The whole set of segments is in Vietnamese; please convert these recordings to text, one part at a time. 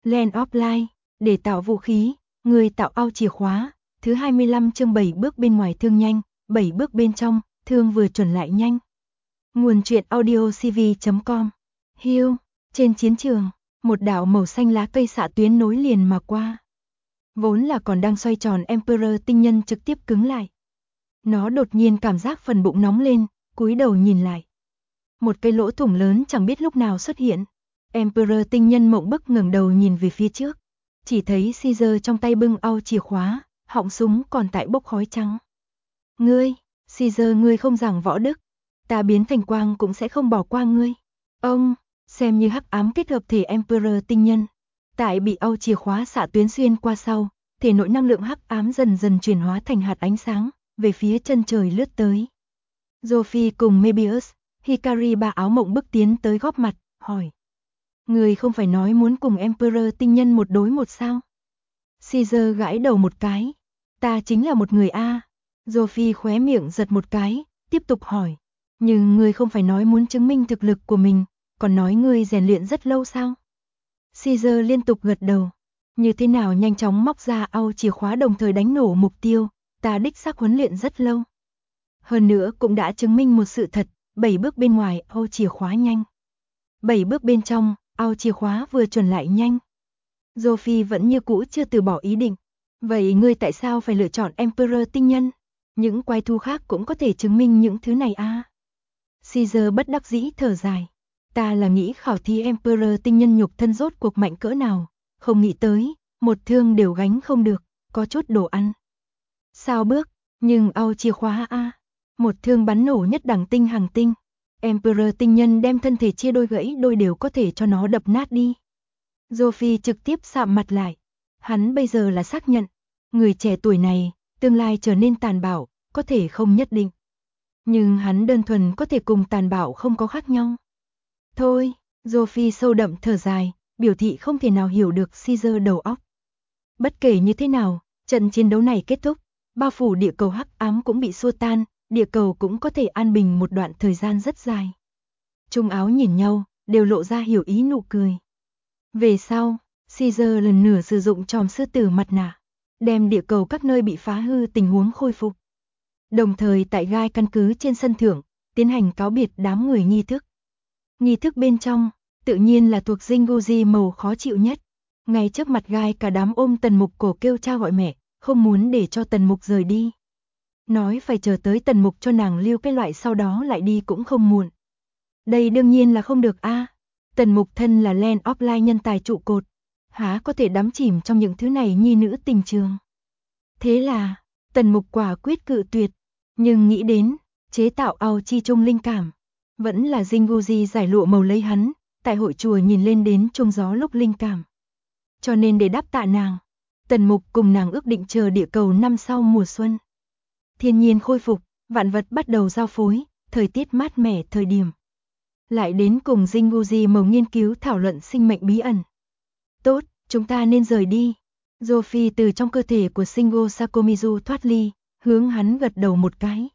Land of Light, để tạo vũ khí, người tạo ao chìa khóa. Thứ 25 chương 7 bước bên ngoài thương nhanh, 7 bước bên trong, thương vừa chuẩn lại nhanh. Nguồn truyện audio cv.com. Hill, trên chiến trường, một đạo màu xanh lá cây xạ tuyến nối liền mà qua. Vốn là còn đang xoay tròn Emperor tinh nhân trực tiếp cứng lại. Nó đột nhiên cảm giác phần bụng nóng lên, cúi đầu nhìn lại. Một cái lỗ thủng lớn chẳng biết lúc nào xuất hiện. Emperor tinh nhân mộng bức ngẩng đầu nhìn về phía trước. Chỉ thấy Caesar trong tay bưng ao chìa khóa, họng súng còn tại bốc khói trắng. Ngươi, Caesar, ngươi không giảng võ đức. Ta biến thành quang cũng sẽ không bỏ qua ngươi. Ông, xem như hắc ám kết hợp thể Emperor tinh nhân. Tại bị ao chìa khóa xạ tuyến xuyên qua sau, thể nội năng lượng hắc ám dần dần chuyển hóa thành hạt ánh sáng, về phía chân trời lướt tới. Sophie cùng Mebius, Hikari ba áo mộng bức tiến tới góp mặt, hỏi. Người không phải nói muốn cùng Emperor tinh nhân một đối một sao? Caesar gãi đầu một cái. Ta chính là một người A. Sophie khóe miệng giật một cái, tiếp tục hỏi. Nhưng ngươi không phải nói muốn chứng minh thực lực của mình, còn nói ngươi rèn luyện rất lâu sao? Caesar liên tục gật đầu. Như thế nào nhanh chóng móc ra ao chìa khóa đồng thời đánh nổ mục tiêu, ta đích xác huấn luyện rất lâu. Hơn nữa cũng đã chứng minh một sự thật, 7 bước bên ngoài ao chìa khóa nhanh. 7 bước bên trong, ao chìa khóa vừa chuẩn lại nhanh. Sophie vẫn như cũ chưa từ bỏ ý định. Vậy ngươi tại sao phải lựa chọn Emperor tinh nhân? Những quái thú khác cũng có thể chứng minh những thứ này à? Caesar bất đắc dĩ thở dài. Ta là nghĩ khảo thí Emperor tinh nhân nhục thân rốt cuộc mạnh cỡ nào, không nghĩ tới, một thương đều gánh không được, có chút đồ ăn. Sao bước, nhưng ao chìa khóa a, một thương bắn nổ nhất đẳng tinh hàng tinh. Emperor tinh nhân đem thân thể chia đôi gãy đôi đều có thể cho nó đập nát đi. Sophie trực tiếp sạm mặt lại. Hắn bây giờ là xác nhận, người trẻ tuổi này, tương lai trở nên tàn bạo, có thể không nhất định. Nhưng hắn đơn thuần có thể cùng tàn bạo không có khác nhau. Thôi, Sophie sâu đậm thở dài, biểu thị không thể nào hiểu được Caesar đầu óc. Bất kể như thế nào, trận chiến đấu này kết thúc, bao phủ địa cầu hắc ám cũng bị xua tan, địa cầu cũng có thể an bình một đoạn thời gian rất dài. Trung áo nhìn nhau, đều lộ ra hiểu ý nụ cười. Về sau, Caesar lần nữa sử dụng chòm sư tử mặt nạ, đem địa cầu các nơi bị phá hư tình huống khôi phục. Đồng thời tại gai căn cứ trên sân thượng, tiến hành cáo biệt đám người nghi thức. Nghi thức bên trong, tự nhiên là thuộc Jinguji màu khó chịu nhất. Ngay trước mặt gai cả đám ôm Tần Mục cổ kêu cha gọi mẹ, không muốn để cho Tần Mục rời đi. Nói phải chờ tới Tần Mục cho nàng lưu cái loại sau đó lại đi cũng không muộn. Đây đương nhiên là không được a. Tần Mục thân là Land of Light nhân tài trụ cột, há có thể đắm chìm trong những thứ này nhi nữ tình trường. Thế là, Tần Mục quả quyết cự tuyệt, nhưng nghĩ đến, chế tạo ao chi trung linh cảm, vẫn là Jinguji giải lụa màu lấy hắn, tại hội chùa nhìn lên đến trung gió lúc linh cảm. Cho nên để đáp tạ nàng, Tần Mục cùng nàng ước định chờ địa cầu năm sau mùa xuân. Thiên nhiên khôi phục, vạn vật bắt đầu giao phối, thời tiết mát mẻ thời điểm. Lại đến cùng Jinguji màu nghiên cứu thảo luận sinh mệnh bí ẩn. Tốt, chúng ta nên rời đi. Sophie từ trong cơ thể của Shingo Sakomizu thoát ly, hướng hắn gật đầu một cái.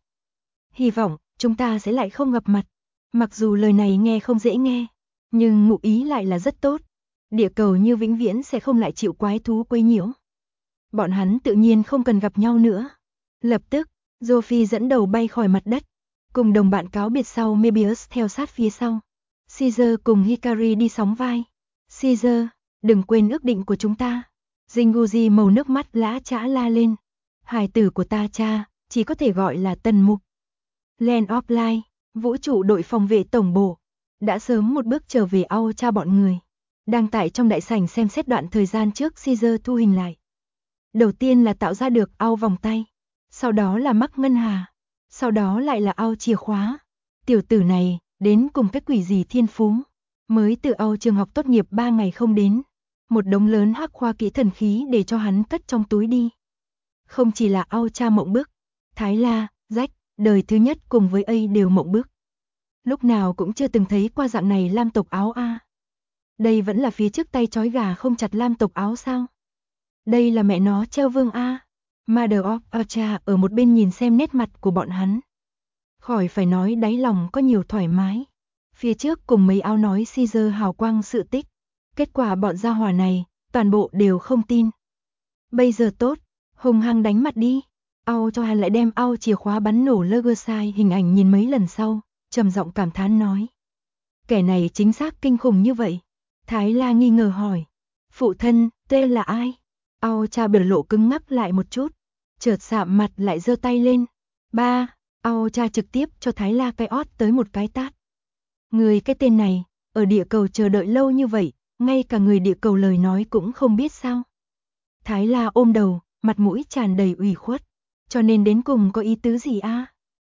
Hy vọng, chúng ta sẽ lại không gặp mặt. Mặc dù lời này nghe không dễ nghe, nhưng ngụ ý lại là rất tốt. Địa cầu như vĩnh viễn sẽ không lại chịu quái thú quấy nhiễu. Bọn hắn tự nhiên không cần gặp nhau nữa. Lập tức, Sophie dẫn đầu bay khỏi mặt đất, cùng đồng bạn cáo biệt sau Mebius theo sát phía sau. Caesar cùng Hikari đi sóng vai. Caesar, đừng quên ước định của chúng ta. Jinguji màu nước mắt lã chã la lên. Hài tử của ta cha, chỉ có thể gọi là Tần Mục. Land of Light, vũ trụ đội phòng vệ tổng bộ, đã sớm một bước trở về ao cha bọn người. Đang tại trong đại sảnh xem xét đoạn thời gian trước Caesar thu hình lại. Đầu tiên là tạo ra được ao vòng tay, sau đó là mắc ngân hà, sau đó lại là ao chìa khóa. Tiểu tử này, đến cùng cái quỷ gì thiên phú, mới từ ao trường học tốt nghiệp 3 ngày không đến. Một đống lớn hắc khoa kỹ thần khí để cho hắn cất trong túi đi. Không chỉ là ao cha mộng bức, Thái La, Rách, đời thứ nhất cùng với A đều mộng bức. Lúc nào cũng chưa từng thấy qua dạng này lam tộc áo a. Đây vẫn là phía trước tay trói gà không chặt lam tộc áo sao? Đây là mẹ nó treo vương a. Mother of Ultra ở một bên nhìn xem nét mặt của bọn hắn. Khỏi phải nói đáy lòng có nhiều thoải mái. Phía trước cùng mấy áo nói Caesar hào quang sự tích. Kết quả bọn gia hỏa này, toàn bộ đều không tin. Bây giờ tốt, hung hăng đánh mặt đi. Ultra lại đem chìa khóa bắn nổ Legerside hình ảnh nhìn mấy lần sau, trầm giọng cảm thán nói. Kẻ này chính xác kinh khủng như vậy. Thái La nghi ngờ hỏi. Phụ thân, tên là ai? Ultra biểu lộ cứng ngắc lại một chút, chợt sạm mặt lại giơ tay lên. Ba, Ultra trực tiếp cho Thái La cái ót tới một cái tát. Người cái tên này, ở địa cầu chờ đợi lâu như vậy, ngay cả người địa cầu lời nói cũng không biết sao. Thái La ôm đầu, mặt mũi tràn đầy ủy khuất. Cho nên đến cùng có ý tứ gì a?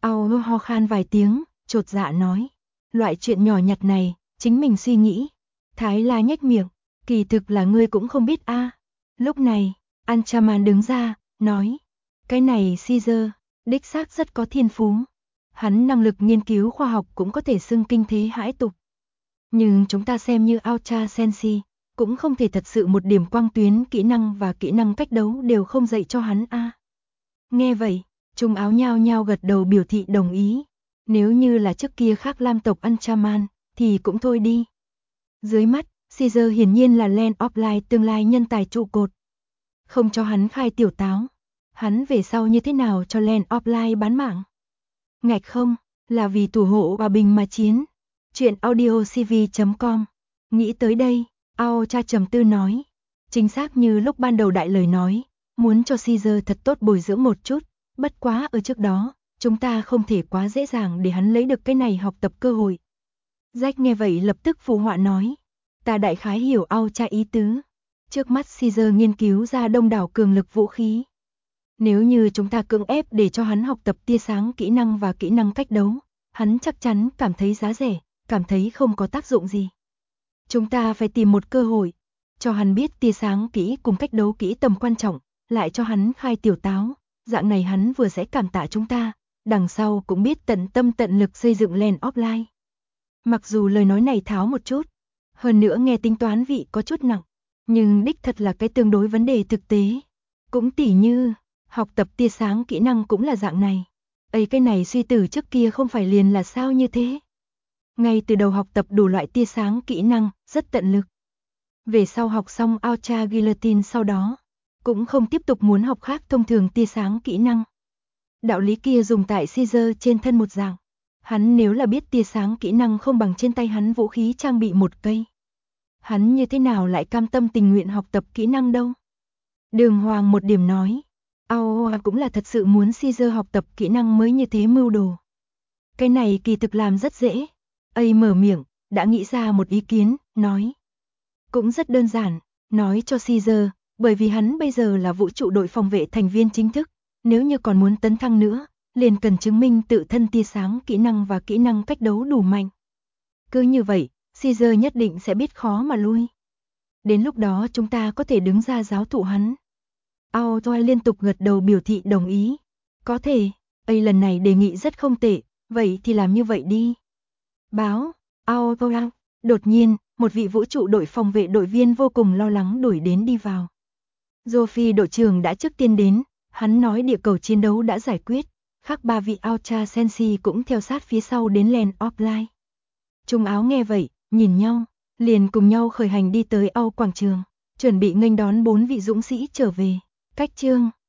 Ho khan vài tiếng, chột dạ nói. Loại chuyện nhỏ nhặt này, chính mình suy nghĩ. Thái La nhếch miệng, kỳ thực là ngươi cũng không biết a. Lúc này, Anchaman đứng ra, nói. Cái này Caesar, đích xác rất có thiên phú. Hắn năng lực nghiên cứu khoa học cũng có thể xưng kinh thế hãi tục. Nhưng chúng ta xem như Ultra Sensi, cũng không thể thật sự một điểm quang tuyến kỹ năng và kỹ năng cách đấu đều không dạy cho hắn a. Nghe vậy, Trung áo nhao nhao gật đầu biểu thị đồng ý. Nếu như là trước kia khác Lam tộc Anchaman, thì cũng thôi đi. Dưới mắt, Caesar hiển nhiên là Land of Light tương lai nhân tài trụ cột. Không cho hắn khai tiểu táo. Hắn về sau như thế nào cho Land of Light bán mạng? Ngạch không, là vì thủ hộ hòa bình mà chiến. Chuyện audiocv.com. Nghĩ tới đây, Ultra trầm tư nói. Chính xác như lúc ban đầu đại lời nói, muốn cho Caesar thật tốt bồi dưỡng một chút, bất quá ở trước đó, chúng ta không thể quá dễ dàng để hắn lấy được cái này học tập cơ hội. Jack nghe vậy lập tức phụ họa nói. Ta đại khái hiểu Ultra ý tứ. Trước mắt Caesar nghiên cứu ra đông đảo cường lực vũ khí. Nếu như chúng ta cưỡng ép để cho hắn học tập tia sáng kỹ năng và kỹ năng cách đấu, hắn chắc chắn cảm thấy giá rẻ, cảm thấy không có tác dụng gì. Chúng ta phải tìm một cơ hội, cho hắn biết tia sáng kỹ cùng cách đấu kỹ tầm quan trọng, lại cho hắn khai tiểu táo, dạng này hắn vừa sẽ cảm tạ chúng ta, đằng sau cũng biết tận tâm tận lực xây dựng Land of Light. Mặc dù lời nói này tháo một chút, hơn nữa nghe tính toán vị có chút nặng, nhưng đích thật là cái tương đối vấn đề thực tế. Cũng tỉ như, học tập tia sáng kỹ năng cũng là dạng này. Ấy cái này suy tử trước kia không phải liền là sao như thế. Ngay từ đầu học tập đủ loại tia sáng kỹ năng, rất tận lực. Về sau học xong Ultra Guillotine sau đó, cũng không tiếp tục muốn học khác thông thường tia sáng kỹ năng. Đạo lý kia dùng tại Caesar trên thân một dạng. Hắn nếu là biết tia sáng kỹ năng không bằng trên tay hắn vũ khí trang bị một cây. Hắn như thế nào lại cam tâm tình nguyện học tập kỹ năng đâu. Đường Hoàng một điểm nói. Cũng là thật sự muốn Caesar học tập kỹ năng mới như thế mưu đồ. Cái này kỳ thực làm rất dễ. Mở miệng, đã nghĩ ra một ý kiến, nói. Cũng rất đơn giản, nói cho Caesar, bởi vì hắn bây giờ là vũ trụ đội phòng vệ thành viên chính thức, nếu như còn muốn tấn thăng nữa, liền cần chứng minh tự thân tia sáng kỹ năng và kỹ năng cách đấu đủ mạnh. Cứ như vậy, Caesar nhất định sẽ biết khó mà lui. Đến lúc đó chúng ta có thể đứng ra giáo thụ hắn. Aotoa liên tục gật đầu biểu thị đồng ý. Có thể, lần này đề nghị rất không tệ, vậy thì làm như vậy đi. Báo, Aotoa, đột nhiên, một vị vũ trụ đội phòng vệ đội viên vô cùng lo lắng đuổi đến đi vào. Sophie đội trưởng đã trước tiên đến, hắn nói địa cầu chiến đấu đã giải quyết, khác 3 vị Ultra Sensi cũng theo sát phía sau đến Land of Light. Trung áo nghe vậy, nhìn nhau, liền cùng nhau khởi hành đi tới quảng trường, chuẩn bị nghênh đón 4 vị dũng sĩ trở về. Cách chương